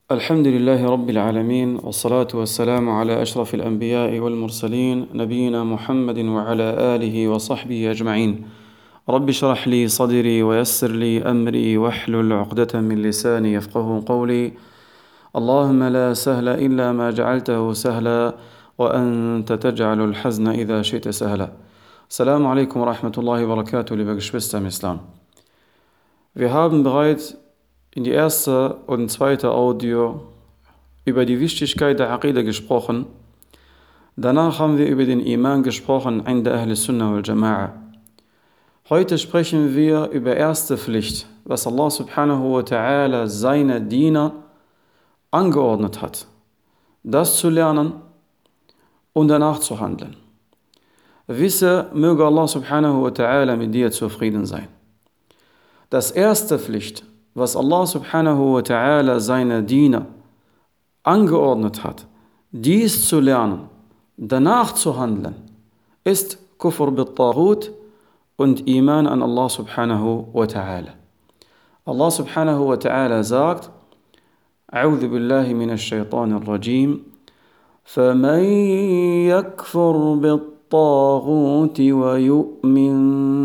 الحمد لله رب العالمين والصلاة والسلام على أشرف الأنبياء والمرسلين نبينا محمد وعلى آله وصحبه أجمعين. رب اشرح لي صدري ويسر لي أمري واحلل عقدة من لساني يفقه قولي. اللهم لا سهل إلا ما جعلته سهلا وأنت تجعل الحزن إذا شئت سهلا. Assalamu alaikum wa rahmatullahi wa barakatuh, liebe Geschwister im Islam. Wir haben bereits in die erste und zweite Audio über die Wichtigkeit der Aqidah gesprochen. Danach haben wir über den Iman gesprochen, in der Ahl Sunnah wal Jama'a. Heute sprechen wir über erste Pflicht, was Allah subhanahu wa ta'ala seine Diener angeordnet hat, das zu lernen und danach zu handeln. Wisse, möge Allah subhanahu wa ta'ala mit dir zufrieden sein. Das erste Pflicht, was Allah subhanahu wa ta'ala seine Diener angeordnet hat, dies zu lernen, danach zu handeln, ist Kufr bit-Taghut und Iman an Allah subhanahu wa ta'ala. Allah subhanahu wa ta'ala sagt: A'udhu billahi minash shaitanir rajim. فَمَنْ يَكْفُرْ بِالطَّاغُوتِ وَيُؤْمِنْ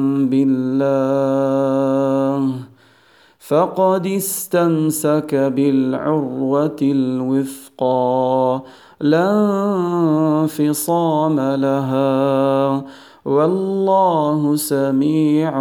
بِاللَّهِ فَقَدِ اسْتَمْسَكَ بِالْعُرْوَةِ الْوِثْقَى لَا انفِصَامَ لَهَا وَاللَّهُ سَمِيعٌ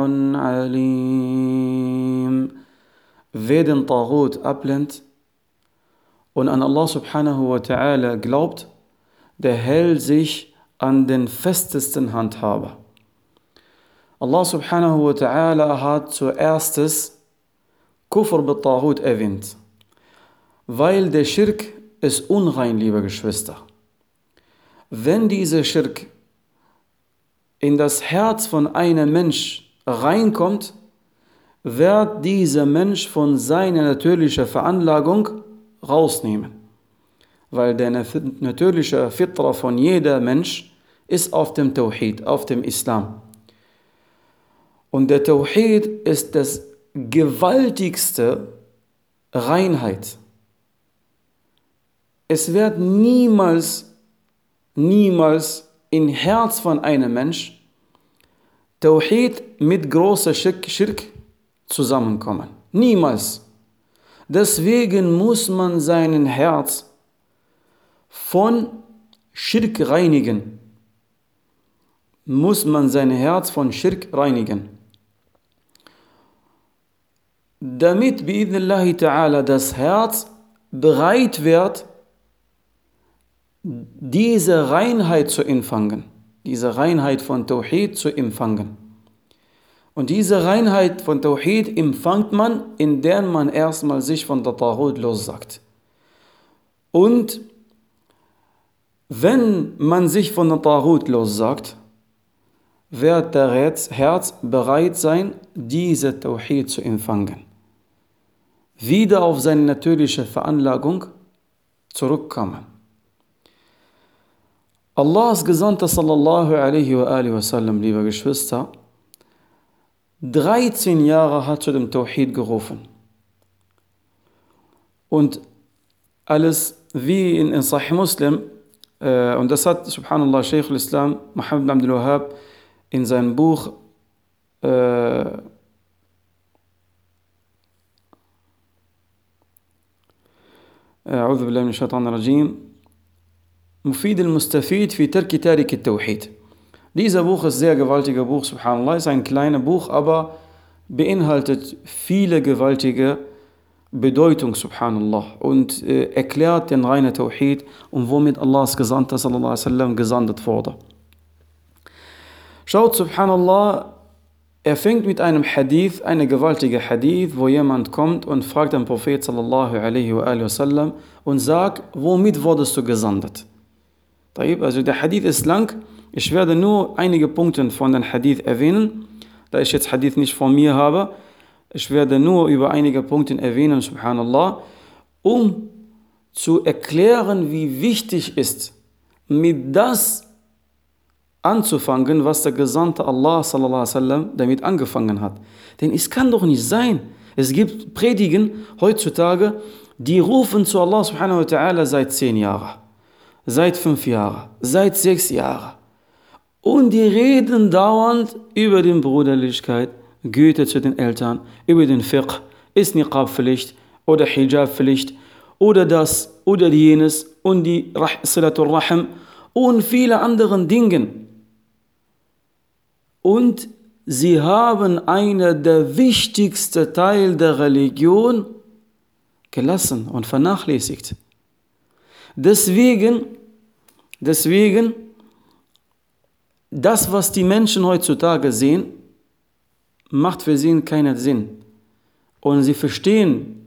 عَلِيمٌ. Wer den Taghut ablehnt und an Allah subhanahu wa ta'ala glaubt, der hält sich an den festesten Handhaber. Allah subhanahu wa ta'ala hat zuerstes Kufr bit-Taghut erwähnt, weil der Schirk ist unrein, liebe Geschwister. Wenn dieser Schirk in das Herz von einem Mensch reinkommt, wird dieser Mensch von seiner natürlichen Veranlagung rausnehmen. Weil der natürliche Fitra von jeder Mensch ist auf dem Tawhid, auf dem Islam. Und der Tawhid ist das gewaltigste Reinheit. Es wird niemals im Herz von einem Mensch Tawhid mit großer Schirk zusammenkommen. Niemals. Deswegen muss man sein Herz von Schirk reinigen. Damit bi'idhnillahi ta'ala das Herz bereit wird, diese Reinheit zu empfangen, diese Reinheit von Tawhid zu empfangen. Und diese Reinheit von Tawhid empfängt man, indem man erstmal sich von der Taghut lossagt. Und wenn man sich von der Taghut lossagt, wird der Herz bereit sein, diese Tawhid zu empfangen. Wieder auf seine natürliche Veranlagung zurückkommen. Allahs Gesandter sallallahu alaihi wa sallam, liebe Geschwister, 13 Jahre hat zu dem Tawhid gerufen. Und alles wie in Sahih Muslim, und das hat, subhanallah, Shaykh al-Islam Muhammad ibn Abdul Wahhab in seinem Buch أعوذ بالله من الشيطان الرجيم مفيد المستفيد في ترك تارك التوحيد. Dieser Buch ist ein sehr gewaltiger Buch, subhanallah, ist ein kleines Buch, aber beinhaltet viele gewaltige Bedeutung, subhanallah, und erklärt den reinen Tawhid und womit Allahs Gesandter sallallahu alaihi wasallam gesandt wurde. Schaut, subhanallah, er fängt mit einem Hadith, eine gewaltige Hadith, wo jemand kommt und fragt den Prophet sallallahu alaihi wasallam und sagt, womit wurdest du gesandt? Also der Hadith ist lang, ich werde nur einige Punkte von dem Hadith erwähnen, da ich jetzt Hadith nicht von mir habe. Ich werde nur über einige Punkte erwähnen, subhanallah, um zu erklären, wie wichtig ist, mit das anzufangen, was der Gesandte Allah sallallahu alaihi wasallam damit angefangen hat. Denn es kann doch nicht sein. Es gibt Predigen heutzutage, die rufen zu Allah subhanahu wa ta'ala seit 10 Jahren, seit 5 Jahren, seit 6 Jahren. Und die reden dauernd über die Brüderlichkeit, Güte zu den Eltern, über den Fiqh, ist Niqab-Pflicht oder Hijab-Pflicht oder das oder jenes und die Silatul Rahim und viele andere Dinge. Und sie haben einen der wichtigsten Teil der Religion gelassen und vernachlässigt. Deswegen, das, was die Menschen heutzutage sehen, macht für sie keinen Sinn. Und sie verstehen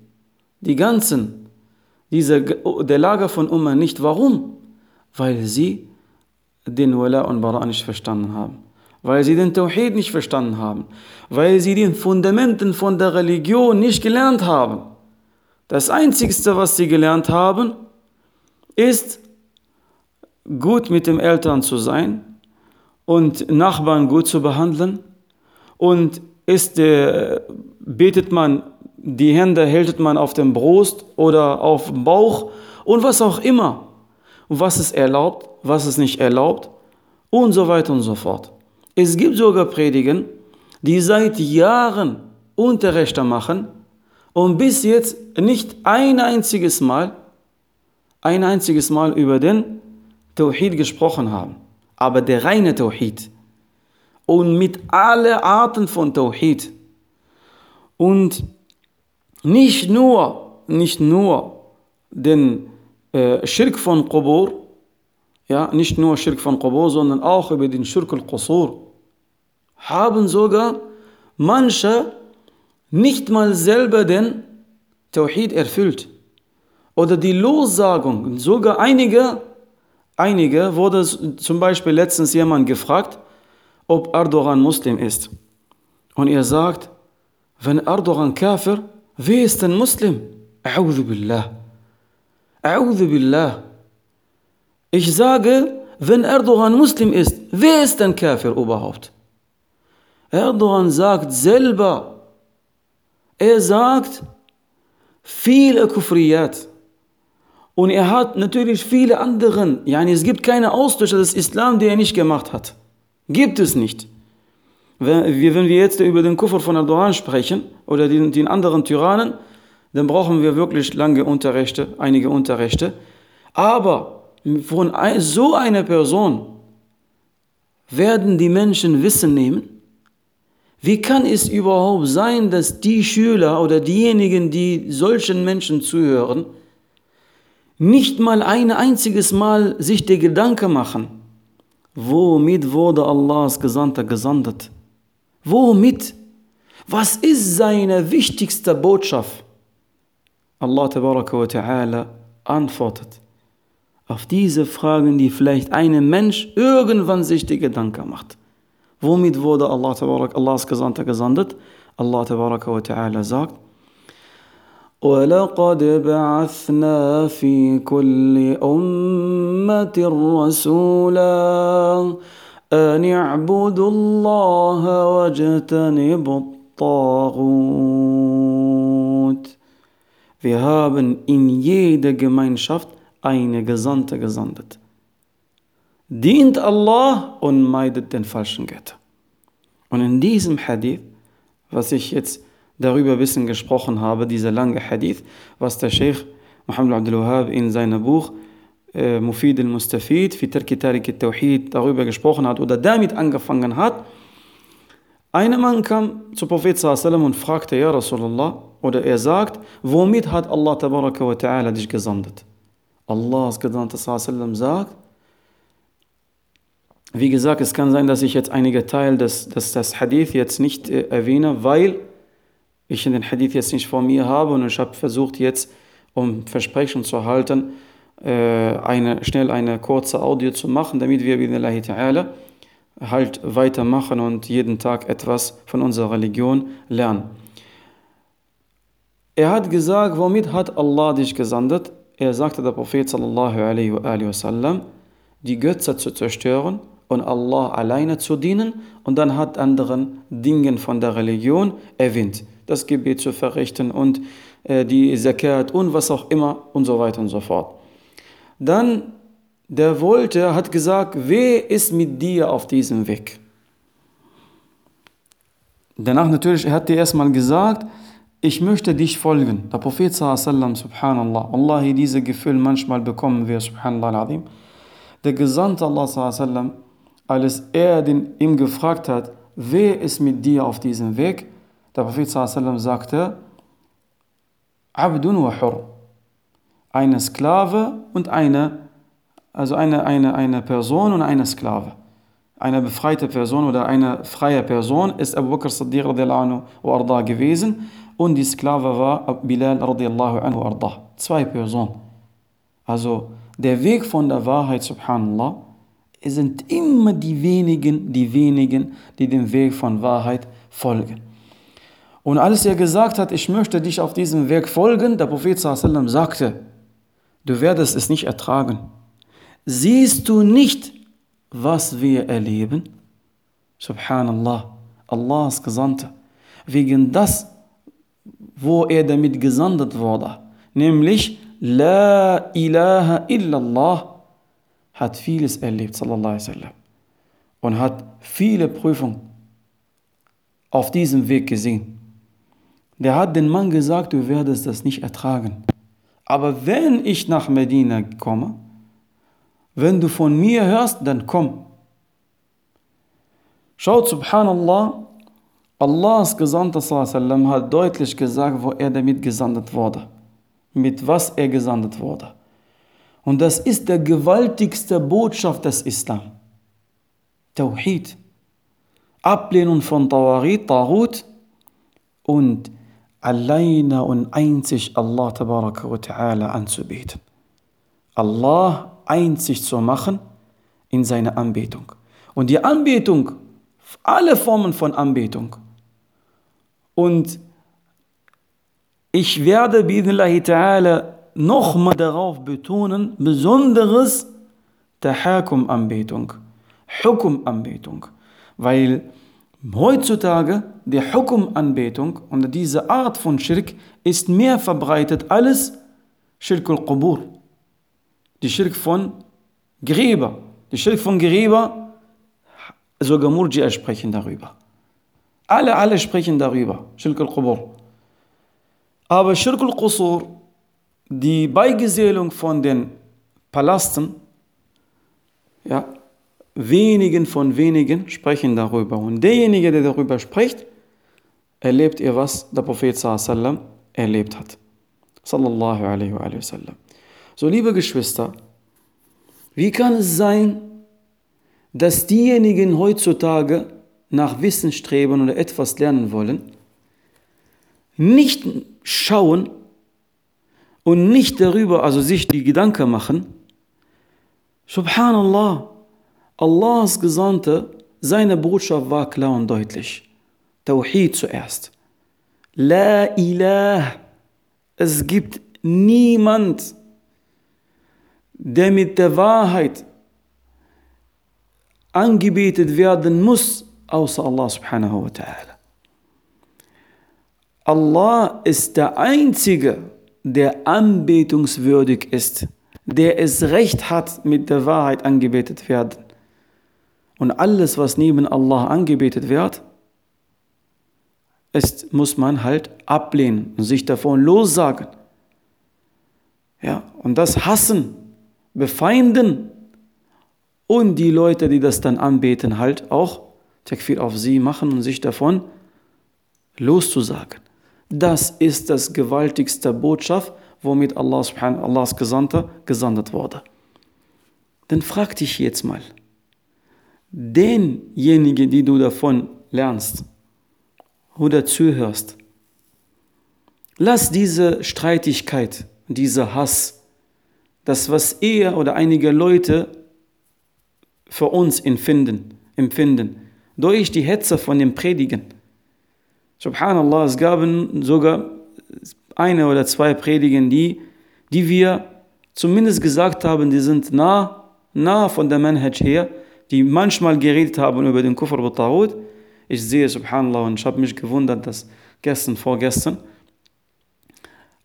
der Lager von Umma nicht. Warum? Weil sie den Wala und Bara nicht verstanden haben. Weil sie den Tawhid nicht verstanden haben. Weil sie die Fundamenten von der Religion nicht gelernt haben. Das Einzige, was sie gelernt haben, ist, gut mit den Eltern zu sein und Nachbarn gut zu behandeln. Und betet man, die Hände hält man auf dem Brust oder auf dem Bauch und was auch immer. Und was ist erlaubt, was ist nicht erlaubt und so weiter und so fort. Es gibt sogar Predigen, die seit Jahren Unterrichte machen und bis jetzt nicht ein einziges Mal über den Tawhid gesprochen haben. Aber der reine Tawhid. Und mit allen Arten von Tawhid. Und nicht nur den Schirk von Qubur, nicht nur Schirk von Qubur, sondern auch über den Schirk al-Qusur, haben sogar manche nicht mal selber den Tawhid erfüllt. Oder die Lossagung, sogar einige wurde zum Beispiel letztens jemand gefragt, ob Erdogan Muslim ist. Und er sagt, wenn Erdogan Kafir, wer ist denn Muslim? A'udhu billah. A'udhu billah. Ich sage, wenn Erdogan Muslim ist, wer ist denn Kafir überhaupt? Erdogan sagt selber, viele Kufriyat. Und er hat natürlich viele anderen, es gibt keine Auslöscher des Islam, die er nicht gemacht hat. Gibt es nicht. Wenn wir jetzt über den Kufr von Erdogan sprechen oder den anderen Tyrannen, dann brauchen wir wirklich einige Unterrichte. Aber von so einer Person werden die Menschen Wissen nehmen. Wie kann es überhaupt sein, dass die Schüler oder diejenigen, die solchen Menschen zuhören, nicht mal ein einziges Mal sich die Gedanken machen, womit wurde Allahs Gesandter gesandt? Womit? Was ist seine wichtigste Botschaft? Allah Tabaraka wa Ta'ala antwortet auf diese Fragen, die vielleicht ein Mensch irgendwann sich die Gedanken macht. Womit wurde Allahs Gesandter gesandt? Allah Tabaraka wa Ta'ala sagt, وَلَقَدْ بَعَثْنَا فِي كُلِّ أُمَّةٍ رَسُولًا أَنِ اعْبُدُوا اللَّهَ وَاجْتَنِبُوا الطَّاغُوتَ. Wir haben in jeder Gemeinschaft eine Gesandte gesandt. Dient Allah und meidet den falschen Götter. Und in diesem Hadith, was ich jetzt darüber ein bisschen gesprochen habe, dieser lange Hadith, was der Sheikh Muhammad Abdul Wahhab in seinem Buch Mufid al-Mustafid fi Tarki Tarik al-Tawhid darüber gesprochen hat oder damit angefangen hat. Ein Mann kam zu Prophet sallallahu alaihi wasallam und fragte, ja Rasulullah, oder er sagt, womit hat Allah Tabaraka wa Ta'ala dich gesandt? Allahs Gesandter sallallahu alaihi wasallam sagt, wie gesagt, es kann sein, dass ich jetzt einige Teile des Hadith jetzt nicht erwähne, weil ich den Hadith jetzt nicht vor mir habe und ich habe versucht jetzt, um Versprechen zu halten, schnell eine kurze Audio zu machen, damit wir bi'idhnillahi ta'ala halt weitermachen und jeden Tag etwas von unserer Religion lernen. Er hat gesagt, womit hat Allah dich gesandt? Er sagte, der Prophet sallallahu alaihi wa sallam, die Götter zu zerstören und Allah alleine zu dienen, und dann hat anderen Dingen von der Religion erwähnt. Das Gebet zu verrichten und die Zakat und was auch immer und so weiter und so fort. Dann, hat gesagt, wer ist mit dir auf diesem Weg? Danach natürlich, er hat dir erstmal gesagt, ich möchte dich folgen. Der Prophet sallallahu subhanallah, Wallahi, diese Gefühle manchmal bekommen wir, subhanallah al-azim. Der Gesandte Allah sallallahu, als er ihm gefragt hat, wer ist mit dir auf diesem Weg? Der Prophet sallallahu sagte, Abdun wa Hur, eine Sklave und eine Person und eine Sklave. Eine befreite Person oder eine freie Person ist Abu Bakr Siddiq radiallahu anhu wa arda gewesen und die Sklave war Bilal radiallahu anhu wa arda. 2 Personen. Also der Weg von der Wahrheit, subhanallah, es sind immer die wenigen, die dem Weg von Wahrheit folgen. Und als er gesagt hat, ich möchte dich auf diesem Weg folgen, der Prophet sallallahu alaihi wasallam sagte, du werdest es nicht ertragen. Siehst du nicht, was wir erleben? Subhanallah, Allahs Gesandter, wegen das, wo er damit gesandt wurde, nämlich La ilaha illallah, hat vieles erlebt, sallallahu alaihi wasallam, und hat viele Prüfungen auf diesem Weg gesehen. Der hat den Mann gesagt, du werdest das nicht ertragen. Aber wenn ich nach Medina komme, wenn du von mir hörst, dann komm. Schaut, subhanallah, Allahs Gesandter sallallahu alaihi wasallam hat deutlich gesagt, wo er damit gesandt wurde. Mit was er gesandt wurde. Und das ist der gewaltigste Botschaft des Islam. Tawhid. Ablehnung von Taghut und alleine und einzig Allah tabaraka wa ta'ala anzubeten. Allah einzig zu machen in seiner Anbetung. Und die Anbetung, alle Formen von Anbetung. Und ich werde bi'idhnillahi ta'ala nochmal darauf betonen, besonderes Tahakum-Anbetung, Hukum-Anbetung. Weil heutzutage die Hukum-Anbetung und diese Art von Schirk ist mehr verbreitet als Schirk al-Qubur. Die Schirk von Gräber. Die Schirk von Gräber, sogar Murji'a sprechen darüber. Alle sprechen darüber, Schirk al-Qubur. Aber Schirk al-Qusur, die Beigesellung von den Palasten, ja, wenigen sprechen darüber. Und derjenige, der darüber spricht, erlebt ihr, was der Prophet sallallahu alaihi wasallam erlebt hat. Sallallahu alaihi wasallam. So, liebe Geschwister, wie kann es sein, dass diejenigen heutzutage nach Wissen streben oder etwas lernen wollen, nicht schauen und nicht darüber, also sich die Gedanken machen, subhanallah, Allahs Gesandte, seine Botschaft war klar und deutlich. Tawhid zuerst. La ilaha. Es gibt niemand, der mit der Wahrheit angebetet werden muss, außer Allah subhanahu wa ta'ala. Allah ist der Einzige, der anbetungswürdig ist, der es Recht hat, mit der Wahrheit angebetet werden. Und alles, was neben Allah angebetet wird, muss man halt ablehnen und sich davon lossagen. Ja, und das hassen, befeinden und die Leute, die das dann anbeten, halt auch Takfir auf sie machen und sich davon loszusagen. Das ist das gewaltigste Botschaft, womit Allahs Gesandter gesandt wurde. Dann frag dich jetzt mal, denjenigen, die du davon lernst oder zuhörst, lass diese Streitigkeit, dieser Hass, das, was er oder einige Leute für uns empfinden, durch die Hetze von dem Predigen. Subhanallah, es gab sogar eine oder 2 Predigen, die wir zumindest gesagt haben, die sind nah von der Manhaj her, die manchmal geredet haben über den Kufr mit Taghut. Ich sehe, subhanallah, und ich habe mich gewundert, dass vorgestern,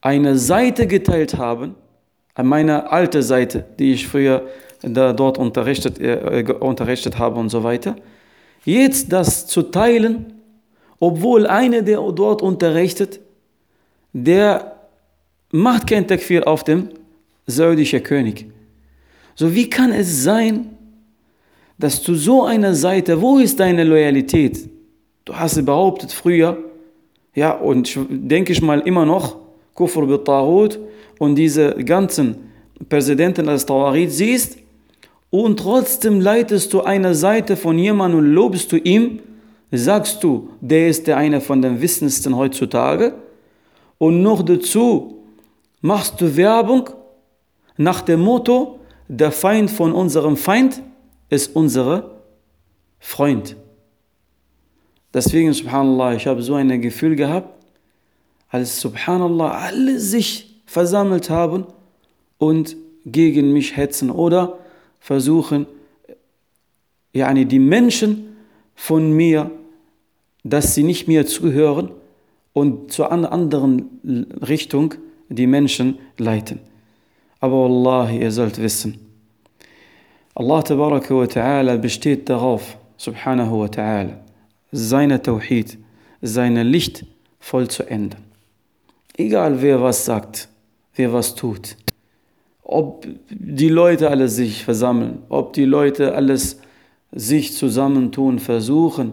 eine Seite geteilt haben, an meiner alten Seite, die ich früher dort unterrichtet habe und so weiter, jetzt das zu teilen, obwohl einer, der dort unterrichtet, der macht kein Takfir auf dem saudischen König. So, wie kann es sein, dass du so einer Seite, wo ist deine Loyalität? Du hast behauptet früher, ja, und denke ich mal immer noch, Kufr bit-Taghut und diese ganzen Präsidenten als Tawarit siehst, und trotzdem leitest du eine Seite von jemandem und lobst du ihm, sagst du, der ist der eine von den Wissendsten heutzutage, und noch dazu machst du Werbung nach dem Motto, der Feind von unserem Feind ist unser Freund. Deswegen, subhanallah, ich habe so ein Gefühl gehabt, als subhanallah alle sich versammelt haben und gegen mich hetzen oder versuchen, die Menschen von mir, dass sie nicht mir zuhören und zu einer anderen Richtung die Menschen leiten. Aber Wallahi, ihr sollt wissen, Allah tabaraka wa ta'ala besteht darauf, subhanahu wa ta'ala, seine Tawhid, seine Licht voll zu ändern. Egal wer was sagt, wer was tut, ob die Leute alle sich versammeln, ob die Leute alles sich zusammentun, versuchen,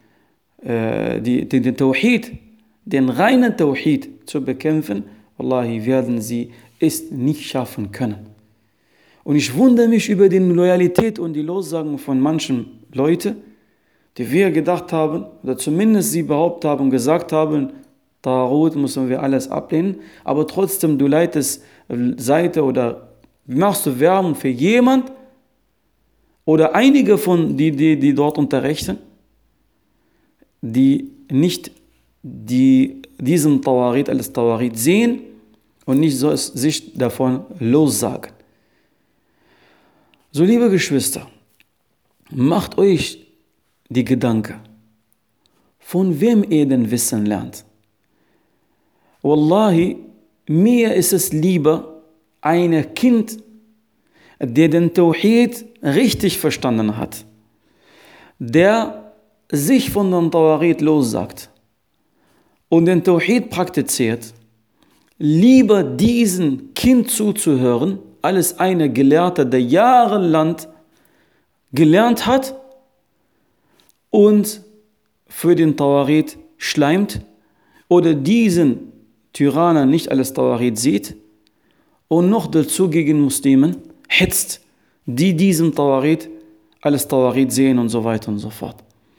den Tawhid, den reinen Tawhid zu bekämpfen, Wallahi, werden sie es nicht schaffen können. Und ich wundere mich über die Loyalität und die Lossagen von manchen Leuten, die wir gedacht haben, oder zumindest sie behauptet haben, gesagt haben, Taghut müssen wir alles ablehnen, aber trotzdem du leitest Seite oder machst du Werbung für jemand oder einige von die dort unterrichten, die nicht diesen Tawarit als Tawarit sehen und nicht so sich davon lossagen. So, liebe Geschwister, macht euch die Gedanken, von wem ihr denn Wissen lernt. Wallahi, mir ist es lieber, ein Kind, der den Tawhid richtig verstanden hat, der sich von dem Tawarit lossagt und den Tawhid praktiziert, lieber diesem Kind zuzuhören, als eine Gelehrte, der jahrelang gelernt hat und für den Tawarit schleimt oder diesen Tyrannen nicht als Tawarit sieht und noch dazu gegen Muslimen hetzt, die diesen Tawarit als Tawarit sehen und so weiter und so fort.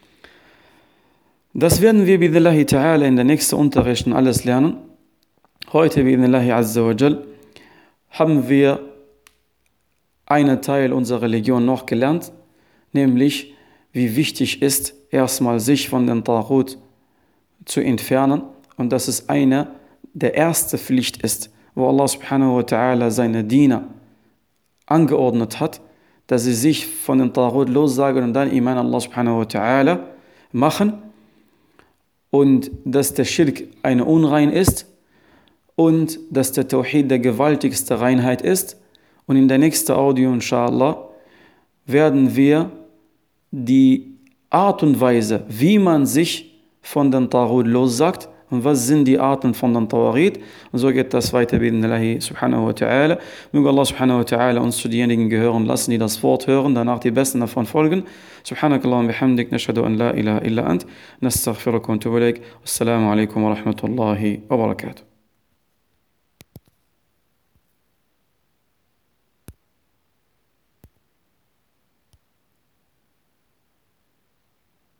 Das werden wir bi'idhnillahi ta'ala in der nächsten Unterrichten alles lernen. Heute bi'idhnillahi azza wa jal haben wir einen Teil unserer Religion noch gelernt, nämlich wie wichtig ist, erstmal sich von den Taghut zu entfernen und dass es eine der erste Pflicht ist, wo Allah subhanahu wa ta'ala seine Diener angeordnet hat, dass sie sich von den Taghut lossagen und dann Iman Allah subhanahu wa ta'ala machen und dass der Schirk eine Unrein ist und dass der Tawhid der gewaltigste Reinheit ist. Und in der nächsten Audio, inshallah, werden wir die Art und Weise, wie man sich von den Taghut lossagt und was sind die Arten von den Tawarit. Und so geht das weiter bi'idhnillahi subhanahu wa ta'ala. Möge Allah subhanahu wa ta'ala uns zu denjenigen gehören lassen, die das Wort hören, danach die Besten davon folgen. Subhanakallahumma bihamdik, nashhadu an la ilaha illa ant, nastaghfiruka wa natubu ilaik. Assalamu alaikum wa rahmatullahi wa barakatuh.